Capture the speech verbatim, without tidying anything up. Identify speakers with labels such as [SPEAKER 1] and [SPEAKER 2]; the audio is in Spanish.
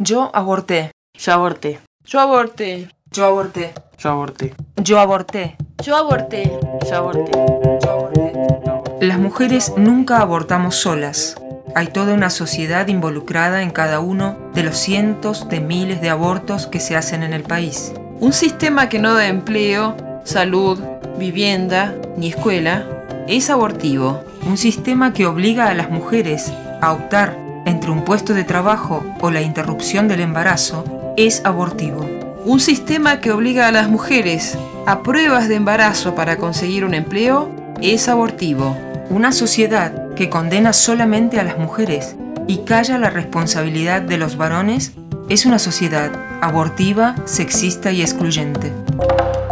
[SPEAKER 1] Yo aborté.
[SPEAKER 2] Yo aborté.
[SPEAKER 3] Yo aborté.
[SPEAKER 1] Yo aborté.
[SPEAKER 2] Yo aborté.
[SPEAKER 1] Yo aborté.
[SPEAKER 3] Yo aborté.
[SPEAKER 2] Yo aborté.
[SPEAKER 1] Yo aborté. Las mujeres nunca abortamos solas. Hay toda una sociedad involucrada en cada uno de los cientos de miles de abortos que se hacen en el país.
[SPEAKER 3] Un sistema que no da empleo, salud, vivienda ni escuela es abortivo.
[SPEAKER 1] Un sistema que obliga a las mujeres a optar entre un puesto de trabajo o la interrupción del embarazo es abortivo.
[SPEAKER 3] Un sistema que obliga a las mujeres a pruebas de embarazo para conseguir un empleo es abortivo.
[SPEAKER 1] Una sociedad que condena solamente a las mujeres y calla la responsabilidad de los varones es una sociedad abortiva, sexista y excluyente.